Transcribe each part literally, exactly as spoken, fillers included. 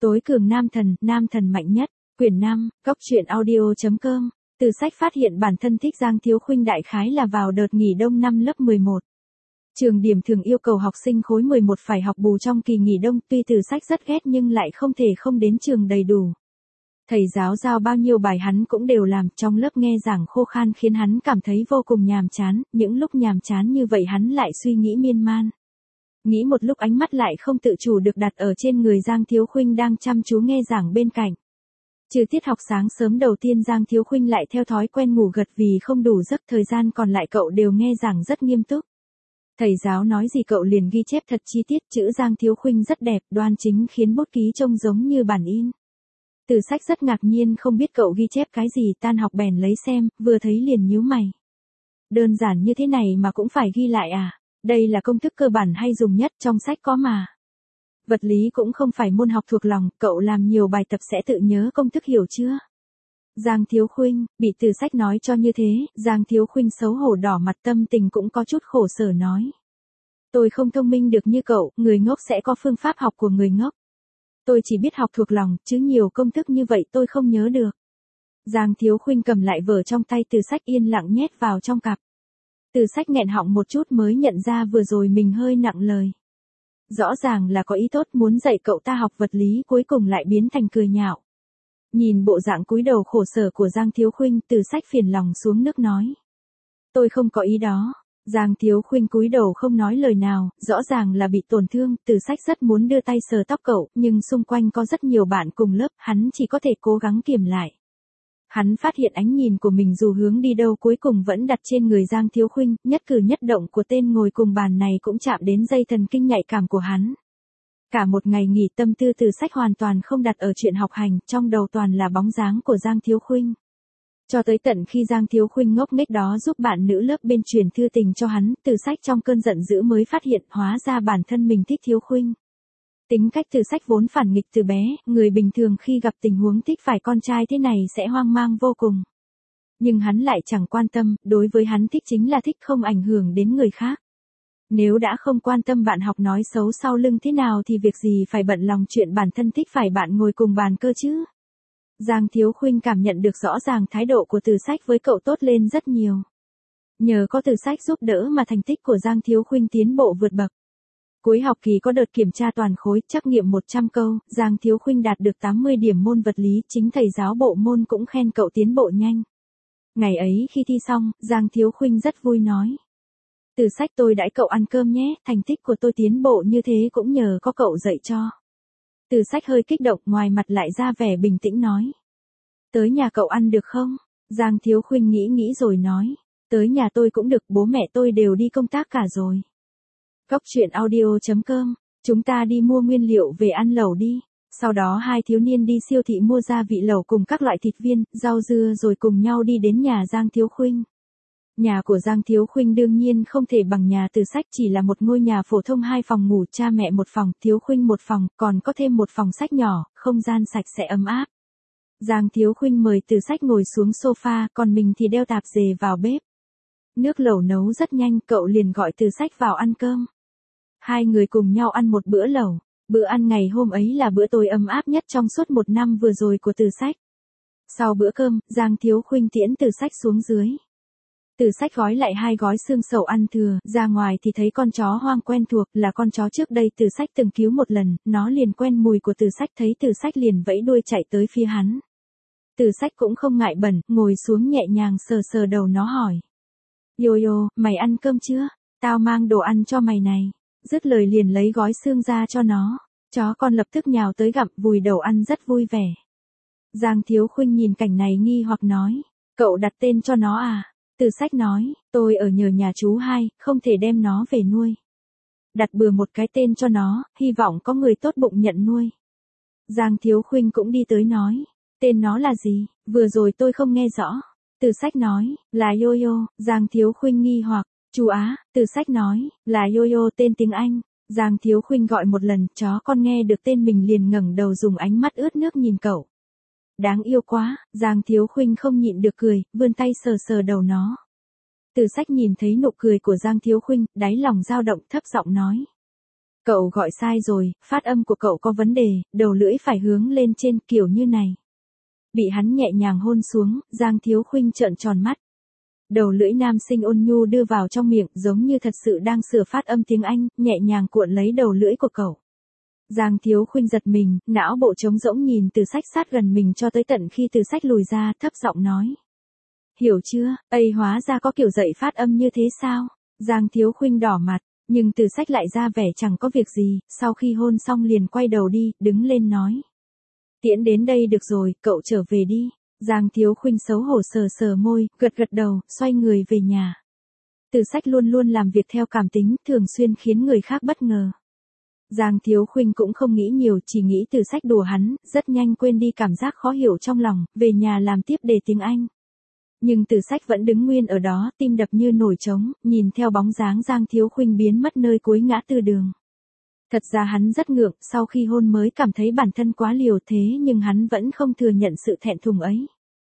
Tối cường nam thần, nam thần mạnh nhất, quyển năm, góc truyện audio chấm com. Từ sách phát hiện bản thân thích Giang Thiếu Khuynh đại khái là vào đợt nghỉ đông năm lớp mười một. Trường điểm thường yêu cầu học sinh khối mười một phải học bù trong kỳ nghỉ đông, tuy từ sách rất ghét nhưng lại không thể không đến trường đầy đủ. Thầy giáo giao bao nhiêu bài hắn cũng đều làm, trong lớp nghe giảng khô khan khiến hắn cảm thấy vô cùng nhàm chán, những lúc nhàm chán như vậy hắn lại suy nghĩ miên man. Nghĩ một lúc ánh mắt lại không tự chủ được đặt ở trên người Giang Thiếu Khuynh đang chăm chú nghe giảng bên cạnh. Trừ tiết học sáng sớm đầu tiên Giang Thiếu Khuynh lại theo thói quen ngủ gật vì không đủ giấc, thời gian còn lại cậu đều nghe giảng rất nghiêm túc. Thầy giáo nói gì cậu liền ghi chép thật chi tiết, chữ Giang Thiếu Khuynh rất đẹp, đoan chính khiến bút ký trông giống như bản in. Từ sách rất ngạc nhiên không biết cậu ghi chép cái gì, tan học bèn lấy xem, vừa thấy liền nhíu mày. Đơn giản như thế này mà cũng phải ghi lại à? Đây là công thức cơ bản hay dùng nhất, trong sách có mà. Vật lý cũng không phải môn học thuộc lòng, cậu làm nhiều bài tập sẽ tự nhớ công thức, hiểu chưa? Giang Thiếu Khuynh, bị từ sách nói cho như thế, Giang Thiếu Khuynh xấu hổ đỏ mặt, tâm tình cũng có chút khổ sở nói. Tôi không thông minh được như cậu, người ngốc sẽ có phương pháp học của người ngốc. Tôi chỉ biết học thuộc lòng, chứ nhiều công thức như vậy tôi không nhớ được. Giang Thiếu Khuynh cầm lại vở trong tay từ sách yên lặng nhét vào trong cặp. Từ sách nghẹn họng một chút mới nhận ra vừa rồi mình hơi nặng lời. Rõ ràng là có ý tốt muốn dạy cậu ta học vật lý, cuối cùng lại biến thành cười nhạo. Nhìn bộ dạng cúi đầu khổ sở của Giang Thiếu Khuynh, từ sách phiền lòng xuống nước nói. Tôi không có ý đó. Giang Thiếu Khuynh cúi đầu không nói lời nào, rõ ràng là bị tổn thương, từ sách rất muốn đưa tay sờ tóc cậu, nhưng xung quanh có rất nhiều bạn cùng lớp, hắn chỉ có thể cố gắng kiềm lại. Hắn phát hiện ánh nhìn của mình dù hướng đi đâu cuối cùng vẫn đặt trên người Giang Thiếu Khuynh, nhất cử nhất động của tên ngồi cùng bàn này cũng chạm đến dây thần kinh nhạy cảm của hắn. Cả một ngày nghỉ tâm tư từ sách hoàn toàn không đặt ở chuyện học hành, trong đầu toàn là bóng dáng của Giang Thiếu Khuynh. Cho tới tận khi Giang Thiếu Khuynh ngốc nghếch đó giúp bạn nữ lớp bên truyền thư tình cho hắn, từ sách trong cơn giận dữ mới phát hiện hóa ra bản thân mình thích Thiếu Khuynh. Tính cách từ sách vốn phản nghịch từ bé, người bình thường khi gặp tình huống thích phải con trai thế này sẽ hoang mang vô cùng. Nhưng hắn lại chẳng quan tâm, đối với hắn thích chính là thích, không ảnh hưởng đến người khác. Nếu đã không quan tâm bạn học nói xấu sau lưng thế nào thì việc gì phải bận lòng chuyện bản thân thích phải bạn ngồi cùng bàn cơ chứ. Giang Thiếu Khuynh cảm nhận được rõ ràng thái độ của từ sách với cậu tốt lên rất nhiều. Nhờ có từ sách giúp đỡ mà thành tích của Giang Thiếu Khuynh tiến bộ vượt bậc. Cuối học kỳ có đợt kiểm tra toàn khối, trắc nghiệm một trăm câu, Giang Thiếu Khuynh đạt được tám mươi điểm môn vật lý, chính thầy giáo bộ môn cũng khen cậu tiến bộ nhanh. Ngày ấy khi thi xong, Giang Thiếu Khuynh rất vui nói. Từ sách tôi đãi cậu ăn cơm nhé, thành tích của tôi tiến bộ như thế cũng nhờ có cậu dạy cho. Từ sách hơi kích động, ngoài mặt lại ra vẻ bình tĩnh nói. Tới nhà cậu ăn được không? Giang Thiếu Khuynh nghĩ nghĩ rồi nói. Tới nhà tôi cũng được, bố mẹ tôi đều đi công tác cả rồi. Góc truyện audio chấm com, chúng ta đi mua nguyên liệu về ăn lẩu đi. Sau đó hai thiếu niên đi siêu thị mua gia vị lẩu cùng các loại thịt viên, rau dưa rồi cùng nhau đi đến nhà Giang Thiếu Khuynh. Nhà của Giang Thiếu Khuynh đương nhiên không thể bằng nhà từ sách, chỉ là một ngôi nhà phổ thông, hai phòng ngủ, cha mẹ một phòng, Thiếu Khuynh một phòng, còn có thêm một phòng sách nhỏ, không gian sạch sẽ ấm áp. Giang Thiếu Khuynh mời từ sách ngồi xuống sofa, còn mình thì đeo tạp dề vào bếp. Nước lẩu nấu rất nhanh, cậu liền gọi từ sách vào ăn cơm. Hai người cùng nhau ăn một bữa lẩu, bữa ăn ngày hôm ấy là bữa tối ấm áp nhất trong suốt một năm vừa rồi của từ sách. Sau bữa cơm, Giang Thiếu Khuynh tiễn từ sách xuống dưới. Từ sách gói lại hai gói xương sầu ăn thừa, ra ngoài thì thấy con chó hoang quen thuộc, là con chó trước đây từ sách từng cứu một lần, nó liền quen mùi của từ sách, thấy từ sách liền vẫy đuôi chạy tới phía hắn. Từ sách cũng không ngại bẩn, ngồi xuống nhẹ nhàng sờ sờ đầu nó hỏi. Yo yo, mày ăn cơm chưa? Tao mang đồ ăn cho mày này. Dứt lời liền lấy gói xương ra cho nó. Chó con lập tức nhào tới gặm, vùi đầu ăn rất vui vẻ. Giang Thiếu Khuynh nhìn cảnh này nghi hoặc nói. Cậu đặt tên cho nó à? Từ sách nói, tôi ở nhờ nhà chú hai, không thể đem nó về nuôi. Đặt bừa một cái tên cho nó, hy vọng có người tốt bụng nhận nuôi. Giang Thiếu Khuynh cũng đi tới nói. Tên nó là gì? Vừa rồi tôi không nghe rõ. Từ sách nói, là Yo-Yo. Giang Thiếu Khuynh nghi hoặc, chú Á. Từ sách nói, là Yo-Yo tên tiếng Anh. Giang Thiếu Khuynh gọi một lần, chó con nghe được tên mình liền ngẩng đầu dùng ánh mắt ướt nước nhìn cậu. Đáng yêu quá, Giang Thiếu Khuynh không nhịn được cười, vươn tay sờ sờ đầu nó. Từ sách nhìn thấy nụ cười của Giang Thiếu Khuynh, đáy lòng dao động, thấp giọng nói. Cậu gọi sai rồi, phát âm của cậu có vấn đề, đầu lưỡi phải hướng lên trên kiểu như này. Bị hắn nhẹ nhàng hôn xuống, Giang Thiếu Khuynh trợn tròn mắt. Đầu lưỡi nam sinh ôn nhu đưa vào trong miệng giống như thật sự đang sửa phát âm tiếng Anh, nhẹ nhàng cuộn lấy đầu lưỡi của cậu. Giang Thiếu Khuynh giật mình, não bộ trống rỗng nhìn Từ Sách sát gần mình cho tới tận khi Từ Sách lùi ra, thấp giọng nói. Hiểu chưa, ây hóa ra có kiểu dạy phát âm như thế sao? Giang Thiếu Khuynh đỏ mặt, nhưng Từ Sách lại ra vẻ chẳng có việc gì, sau khi hôn xong liền quay đầu đi, đứng lên nói. Tiễn đến đây được rồi, cậu trở về đi. Giang Thiếu Khuynh xấu hổ sờ sờ môi, gật gật đầu, xoay người về nhà. Từ Sách luôn luôn làm việc theo cảm tính, thường xuyên khiến người khác bất ngờ. Giang Thiếu Khuynh cũng không nghĩ nhiều, chỉ nghĩ Từ Sách đùa hắn, rất nhanh quên đi cảm giác khó hiểu trong lòng, về nhà làm tiếp đề tiếng Anh. Nhưng Từ Sách vẫn đứng nguyên ở đó, tim đập như nổi trống, nhìn theo bóng dáng Giang Thiếu Khuynh biến mất nơi cuối ngã tư đường. Thật ra hắn rất ngượng, sau khi hôn mới cảm thấy bản thân quá liều thế nhưng hắn vẫn không thừa nhận sự thẹn thùng ấy.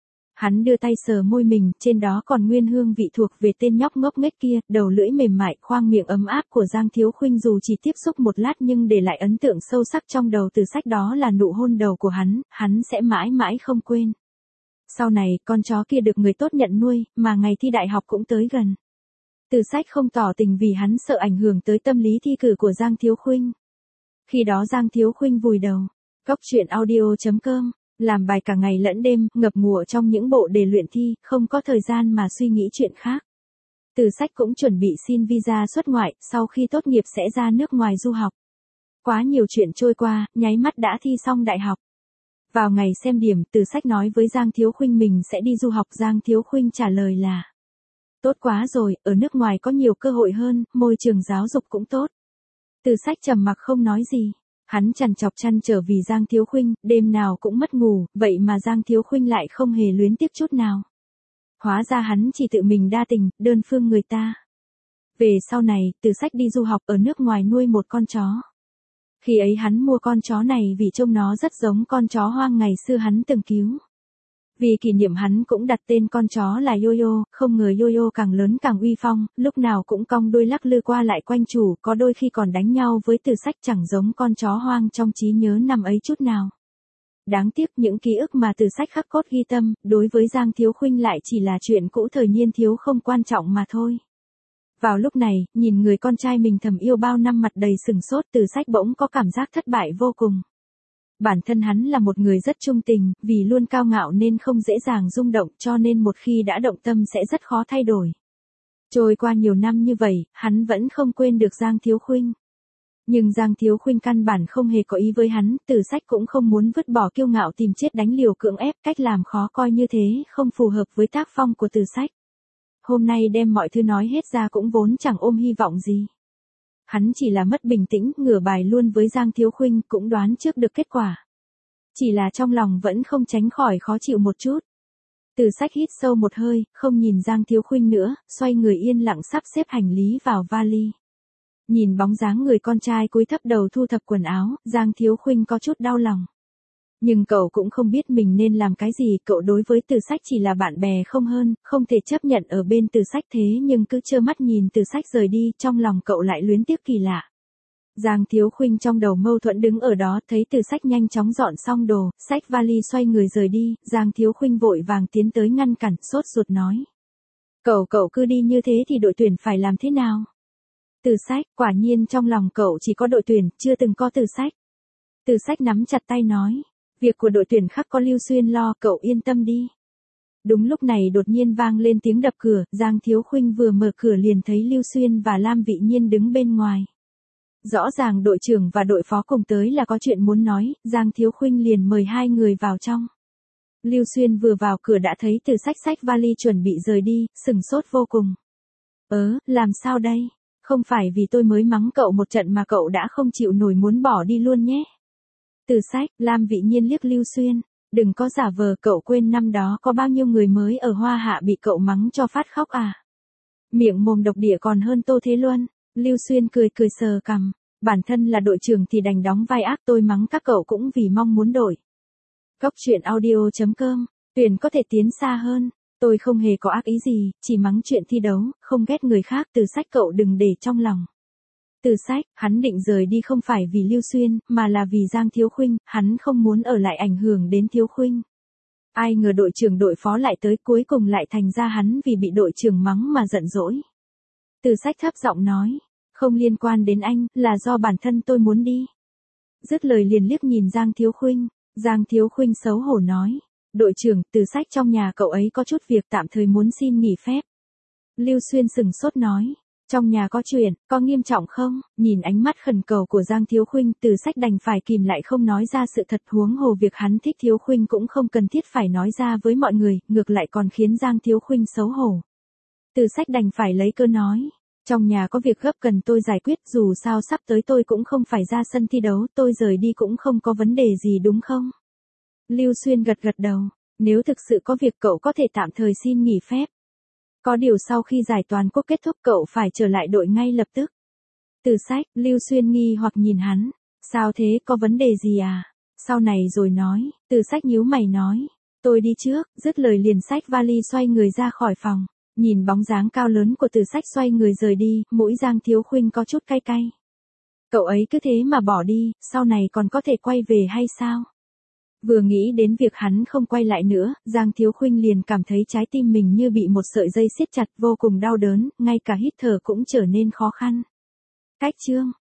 Hắn đưa tay sờ môi mình, trên đó còn nguyên hương vị thuộc về tên nhóc ngốc nghếch kia, đầu lưỡi mềm mại, khoang miệng ấm áp của Giang Thiếu Khuynh dù chỉ tiếp xúc một lát nhưng để lại ấn tượng sâu sắc trong đầu Từ Sách, đó là nụ hôn đầu của hắn, hắn sẽ mãi mãi không quên. Sau này, con chó kia được người tốt nhận nuôi, mà ngày thi đại học cũng tới gần. Từ Sách không tỏ tình vì hắn sợ ảnh hưởng tới tâm lý thi cử của Giang Thiếu Khuynh. Khi đó Giang Thiếu Khuynh vùi đầu, cóc truyện audio chấm com, làm bài cả ngày lẫn đêm, ngập ngụa trong những bộ đề luyện thi, không có thời gian mà suy nghĩ chuyện khác. Từ Sách cũng chuẩn bị xin visa xuất ngoại, sau khi tốt nghiệp sẽ ra nước ngoài du học. Quá nhiều chuyện trôi qua, nháy mắt đã thi xong đại học. Vào ngày xem điểm, Từ Sách nói với Giang Thiếu Khuynh mình sẽ đi du học. Giang Thiếu Khuynh trả lời là: tốt quá rồi, ở nước ngoài có nhiều cơ hội hơn, môi trường giáo dục cũng tốt. Từ Sách trầm mặc không nói gì. Hắn trằn trọc chăn trở vì Giang Thiếu Khuynh, đêm nào cũng mất ngủ, vậy mà Giang Thiếu Khuynh lại không hề luyến tiếc chút nào. Hóa ra hắn chỉ tự mình đa tình, đơn phương người ta. Về sau này, Từ Sách đi du học ở nước ngoài nuôi một con chó. Khi ấy hắn mua con chó này vì trông nó rất giống con chó hoang ngày xưa hắn từng cứu. Vì kỷ niệm hắn cũng đặt tên con chó là Yo-Yo, không ngờ Yo-Yo càng lớn càng uy phong, lúc nào cũng cong đuôi lắc lư qua lại quanh chủ, có đôi khi còn đánh nhau với Từ Sách, chẳng giống con chó hoang trong trí nhớ năm ấy chút nào. Đáng tiếc những ký ức mà Từ Sách khắc cốt ghi tâm, đối với Giang Thiếu Khuynh lại chỉ là chuyện cũ thời niên thiếu không quan trọng mà thôi. Vào lúc này, nhìn người con trai mình thầm yêu bao năm mặt đầy sừng sốt, Từ Sách bỗng có cảm giác thất bại vô cùng. Bản thân hắn là một người rất trung tình, vì luôn cao ngạo nên không dễ dàng rung động, cho nên một khi đã động tâm sẽ rất khó thay đổi. Trôi qua nhiều năm như vậy, hắn vẫn không quên được Giang Thiếu Khuynh. Nhưng Giang Thiếu Khuynh căn bản không hề có ý với hắn, Từ Sách cũng không muốn vứt bỏ kiêu ngạo tìm chết đánh liều cưỡng ép, cách làm khó coi như thế không phù hợp với tác phong của Từ Sách. Hôm nay đem mọi thứ nói hết ra cũng vốn chẳng ôm hy vọng gì. Hắn chỉ là mất bình tĩnh, ngửa bài luôn với Giang Thiếu Khuynh, cũng đoán trước được kết quả. Chỉ là trong lòng vẫn không tránh khỏi khó chịu một chút. Từ Sách hít sâu một hơi, không nhìn Giang Thiếu Khuynh nữa, xoay người yên lặng sắp xếp hành lý vào vali. Nhìn bóng dáng người con trai cúi thấp đầu thu thập quần áo, Giang Thiếu Khuynh có chút đau lòng. Nhưng cậu cũng không biết mình nên làm cái gì, cậu đối với Từ Sách chỉ là bạn bè không hơn, không thể chấp nhận ở bên Từ Sách thế nhưng cứ trơ mắt nhìn Từ Sách rời đi, trong lòng cậu lại luyến tiếc kỳ lạ. Giang Thiếu Khuynh trong đầu mâu thuẫn đứng ở đó, thấy Từ Sách nhanh chóng dọn xong đồ, xách vali xoay người rời đi, Giang Thiếu Khuynh vội vàng tiến tới ngăn cản, sốt ruột nói. Cậu cậu cứ đi như thế thì đội tuyển phải làm thế nào? Từ Sách, quả nhiên trong lòng cậu chỉ có đội tuyển, chưa từng có Từ Sách. Từ Sách nắm chặt tay nói. Việc của đội tuyển khác có Lưu Xuyên lo, cậu yên tâm đi. Đúng lúc này đột nhiên vang lên tiếng đập cửa, Giang Thiếu Khuynh vừa mở cửa liền thấy Lưu Xuyên và Lam Vị Nhiên đứng bên ngoài. Rõ ràng đội trưởng và đội phó cùng tới là có chuyện muốn nói, Giang Thiếu Khuynh liền mời hai người vào trong. Lưu Xuyên vừa vào cửa đã thấy Từ Sách xách vali chuẩn bị rời đi, sừng sốt vô cùng. Ớ, làm sao đây? Không phải vì tôi mới mắng cậu một trận mà cậu đã không chịu nổi muốn bỏ đi luôn nhé. Từ Sách, Lam Vị Nhiên liếc Lưu Xuyên, đừng có giả vờ, cậu quên năm đó có bao nhiêu người mới ở Hoa Hạ bị cậu mắng cho phát khóc à? Miệng mồm độc địa còn hơn Tô Thế Luân. Lưu Xuyên cười cười sờ cằm, bản thân là đội trưởng thì đành đóng vai ác, tôi mắng các cậu cũng vì mong muốn đổi. Cóc truyện audio chấm com, tuyển có thể tiến xa hơn, tôi không hề có ác ý gì, chỉ mắng chuyện thi đấu, không ghét người khác. Từ Sách, cậu đừng để trong lòng. Từ Sách, hắn định rời đi không phải vì Lưu Xuyên, mà là vì Giang Thiếu Khuynh, hắn không muốn ở lại ảnh hưởng đến Thiếu Khuynh. Ai ngờ đội trưởng đội phó lại tới, cuối cùng lại thành ra hắn vì bị đội trưởng mắng mà giận dỗi. Từ Sách thấp giọng nói, không liên quan đến anh, là do bản thân tôi muốn đi. Dứt lời liền liếc nhìn Giang Thiếu Khuynh, Giang Thiếu Khuynh xấu hổ nói, đội trưởng, Từ Sách trong nhà cậu ấy có chút việc tạm thời muốn xin nghỉ phép. Lưu Xuyên sừng sốt nói, trong nhà có chuyện, có nghiêm trọng không? Nhìn ánh mắt khẩn cầu của Giang Thiếu Khuynh, Từ Sách đành phải kìm lại không nói ra sự thật, huống hồ việc hắn thích Thiếu Khuynh cũng không cần thiết phải nói ra với mọi người, ngược lại còn khiến Giang Thiếu Khuynh xấu hổ. Từ Sách đành phải lấy cơ nói, trong nhà có việc gấp cần tôi giải quyết, dù sao sắp tới tôi cũng không phải ra sân thi đấu, tôi rời đi cũng không có vấn đề gì đúng không? Lưu Xuyên gật gật đầu, nếu thực sự có việc cậu có thể tạm thời xin nghỉ phép. Có điều sau khi giải toàn quốc kết thúc cậu phải trở lại đội ngay lập tức. Từ Sách, Lưu Xuyên nghi hoặc nhìn hắn, sao thế, có vấn đề gì à? Sau này rồi nói, Từ Sách nhíu mày nói, tôi đi trước, dứt lời liền xách vali xoay người ra khỏi phòng. Nhìn bóng dáng cao lớn của Từ Sách xoay người rời đi, mũi Giang Thiếu Khuynh có chút cay cay. Cậu ấy cứ thế mà bỏ đi, sau này còn có thể quay về hay sao? Vừa nghĩ đến việc hắn không quay lại nữa, Giang Thiếu Khuynh liền cảm thấy trái tim mình như bị một sợi dây siết chặt, vô cùng đau đớn, ngay cả hít thở cũng trở nên khó khăn. Cách chương